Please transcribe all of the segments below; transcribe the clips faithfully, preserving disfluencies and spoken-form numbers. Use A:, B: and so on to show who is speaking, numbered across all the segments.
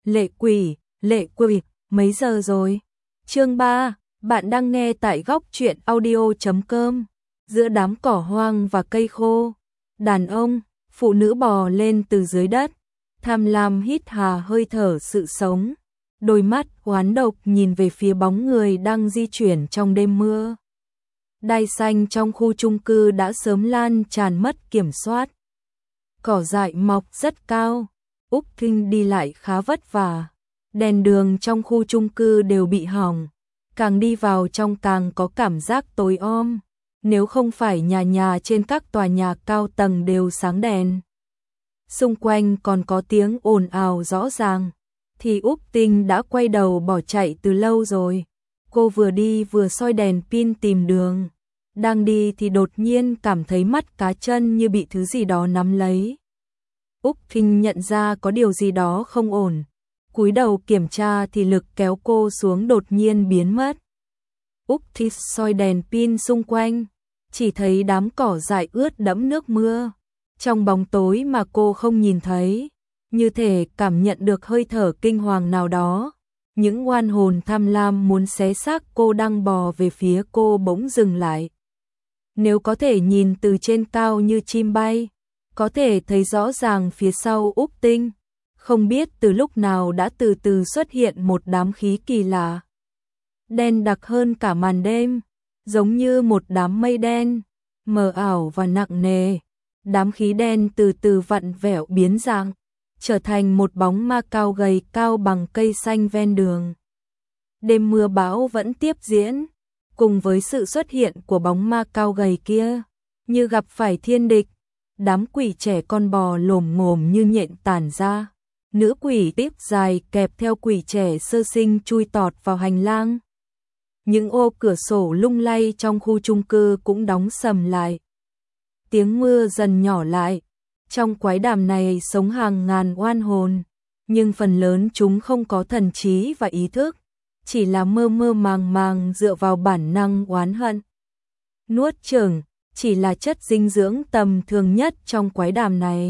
A: Lệ quỷ, lệ quỷ, mấy giờ rồi? Chương ba, bạn đang nghe tại góc truyện audio chấm com. Giữa đám cỏ hoang và cây khô, đàn ông, phụ nữ bò lên từ dưới đất, tham lam hít hà hơi thở sự sống. Đôi mắt oán độc nhìn về phía bóng người đang di chuyển trong đêm mưa. Đai xanh trong khu chung cư đã sớm lan tràn mất kiểm soát. Cỏ dại mọc rất cao, Úc Kinh đi lại khá vất vả. Đèn đường trong khu chung cư đều bị hỏng, càng đi vào trong càng có cảm giác tối om, nếu không phải nhà nhà trên các tòa nhà cao tầng đều sáng đèn. Xung quanh còn có tiếng ồn ào rõ ràng, thì Úc Tinh đã quay đầu bỏ chạy từ lâu rồi. Cô vừa đi vừa soi đèn pin tìm đường, đang đi thì đột nhiên cảm thấy mắt cá chân như bị thứ gì đó nắm lấy. Úc Kinh nhận ra có điều gì đó không ổn, cúi đầu kiểm tra thì lực kéo cô xuống đột nhiên biến mất. Úc Kinh soi đèn pin xung quanh, chỉ thấy đám cỏ dại ướt đẫm nước mưa, trong bóng tối mà cô không nhìn thấy, như thể cảm nhận được hơi thở kinh hoàng nào đó. Những oan hồn tham lam muốn xé xác cô đang bò về phía cô bỗng dừng lại. Nếu có thể nhìn từ trên cao như chim bay, có thể thấy rõ ràng phía sau Úc Tinh, không biết từ lúc nào đã từ từ xuất hiện một đám khí kỳ lạ. Đen đặc hơn cả màn đêm, giống như một đám mây đen, mờ ảo và nặng nề. Đám khí đen từ từ vặn vẹo biến dạng, trở thành một bóng ma cao gầy cao bằng cây xanh ven đường. Đêm mưa bão vẫn tiếp diễn, cùng với sự xuất hiện của bóng ma cao gầy kia, như gặp phải thiên địch, đám quỷ trẻ con bò lồm ngồm như nhện tản ra. Nữ quỷ tiếp dài kẹp theo quỷ trẻ sơ sinh chui tọt vào hành lang. Những ô cửa sổ lung lay trong khu chung cư cũng đóng sầm lại. Tiếng mưa dần nhỏ lại. Trong quái đàm này sống hàng ngàn oan hồn, nhưng phần lớn chúng không có thần trí và ý thức, chỉ là mơ mơ màng màng dựa vào bản năng oán hận. Nuốt chửng chỉ là chất dinh dưỡng tầm thường nhất trong quái đàm này.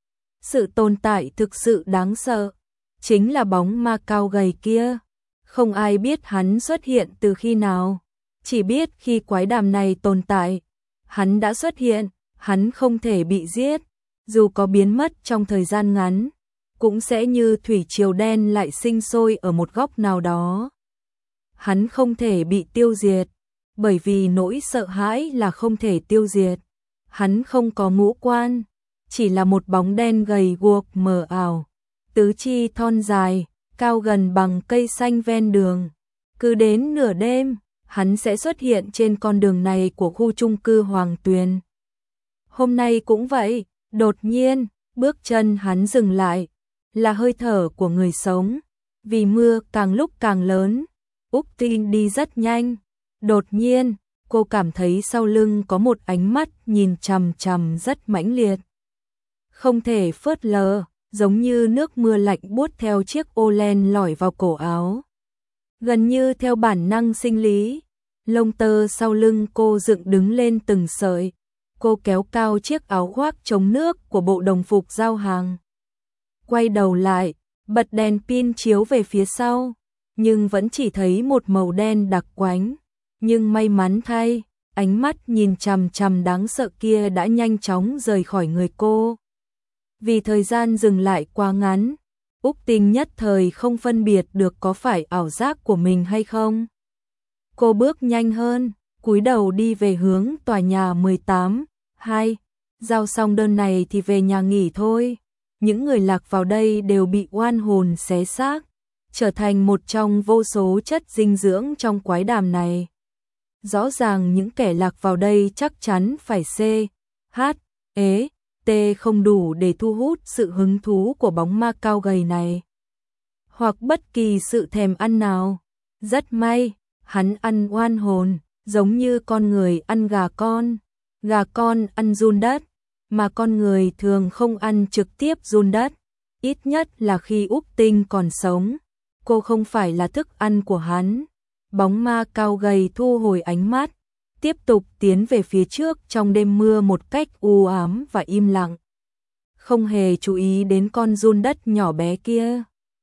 A: Sự tồn tại thực sự đáng sợ chính là bóng ma cao gầy kia. Không ai biết hắn xuất hiện từ khi nào, chỉ biết khi quái đàm này tồn tại, hắn đã xuất hiện. Hắn không thể bị giết, dù có biến mất trong thời gian ngắn, cũng sẽ như thủy triều đen lại sinh sôi ở một góc nào đó. Hắn không thể bị tiêu diệt, bởi vì nỗi sợ hãi là không thể tiêu diệt. Hắn không có ngũ quan, chỉ là một bóng đen gầy guộc mờ ảo, tứ chi thon dài, cao gần bằng cây xanh ven đường. Cứ đến nửa đêm, hắn sẽ xuất hiện trên con đường này của khu chung cư Hoàng Tuyền. Hôm nay cũng vậy, đột nhiên, bước chân hắn dừng lại, là hơi thở của người sống. Vì mưa càng lúc càng lớn, Úc Tinh đi rất nhanh. Đột nhiên, cô cảm thấy sau lưng có một ánh mắt nhìn chằm chằm rất mãnh liệt. Không thể phớt lờ, giống như nước mưa lạnh buốt theo chiếc ô len lỏi vào cổ áo. Gần như theo bản năng sinh lý, lông tơ sau lưng cô dựng đứng lên từng sợi. Cô kéo cao chiếc áo khoác chống nước của bộ đồng phục giao hàng. Quay đầu lại, bật đèn pin chiếu về phía sau, nhưng vẫn chỉ thấy một màu đen đặc quánh. Nhưng may mắn thay, ánh mắt nhìn chằm chằm đáng sợ kia đã nhanh chóng rời khỏi người cô. Vì thời gian dừng lại quá ngắn, Úc Tinh nhất thời không phân biệt được có phải ảo giác của mình hay không. Cô bước nhanh hơn, cúi đầu đi về hướng tòa nhà mười tám, hai, giao xong đơn này thì về nhà nghỉ thôi. Những người lạc vào đây đều bị oan hồn xé xác, trở thành một trong vô số chất dinh dưỡng trong quái đàm này. Rõ ràng những kẻ lạc vào đây chắc chắn phải C, H, E, T không đủ để thu hút sự hứng thú của bóng ma cao gầy này, hoặc bất kỳ sự thèm ăn nào. Rất may, hắn ăn oan hồn, giống như con người ăn gà con. Gà con ăn giun đất, mà con người thường không ăn trực tiếp giun đất. Ít nhất là khi Úc Tinh còn sống, cô không phải là thức ăn của hắn. Bóng ma cao gầy thu hồi ánh mắt, tiếp tục tiến về phía trước trong đêm mưa một cách u ám và im lặng. Không hề chú ý đến con giun đất nhỏ bé kia.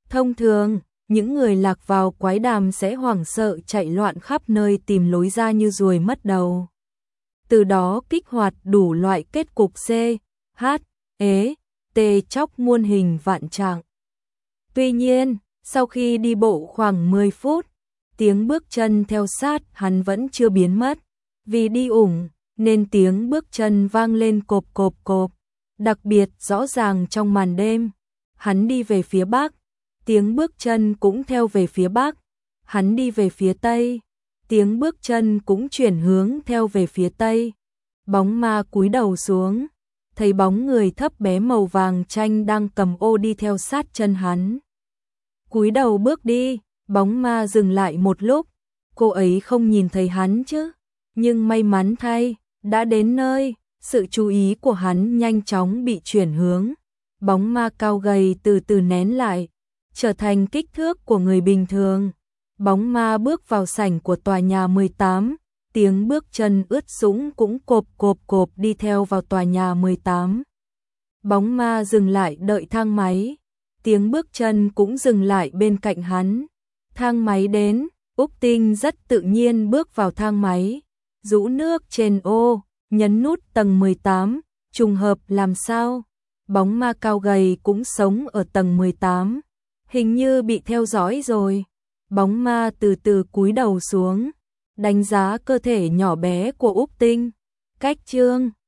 A: Thông thường, những người lạc vào quái đàm sẽ hoảng sợ chạy loạn khắp nơi tìm lối ra như ruồi mất đầu. Từ đó kích hoạt đủ loại kết cục C, H, ế, T chóc muôn hình vạn trạng. Tuy nhiên, sau khi đi bộ khoảng mười phút, tiếng bước chân theo sát hắn vẫn chưa biến mất. Vì đi ủng, nên tiếng bước chân vang lên cộp cộp cộp, đặc biệt rõ ràng trong màn đêm. Hắn đi về phía bắc, tiếng bước chân cũng theo về phía bắc. Hắn đi về phía tây, tiếng bước chân cũng chuyển hướng theo về phía tây. Bóng ma cúi đầu xuống, thấy bóng người thấp bé màu vàng chanh đang cầm ô đi theo sát chân hắn. Cúi đầu bước đi, bóng ma dừng lại một lúc, cô ấy không nhìn thấy hắn chứ, nhưng may mắn thay, đã đến nơi, sự chú ý của hắn nhanh chóng bị chuyển hướng. Bóng ma cao gầy từ từ nén lại, trở thành kích thước của người bình thường. Bóng ma bước vào sảnh của tòa nhà mười tám, tiếng bước chân ướt sũng cũng cộp cộp cộp đi theo vào tòa nhà mười tám. Bóng ma dừng lại đợi thang máy, tiếng bước chân cũng dừng lại bên cạnh hắn. Thang máy đến, Úc Tinh rất tự nhiên bước vào thang máy, rũ nước trên ô, nhấn nút tầng mười tám, trùng hợp làm sao? Bóng ma cao gầy cũng sống ở tầng mười tám, hình như bị theo dõi rồi. Bóng ma từ từ cúi đầu xuống, đánh giá cơ thể nhỏ bé của Úc Tinh. Cách chương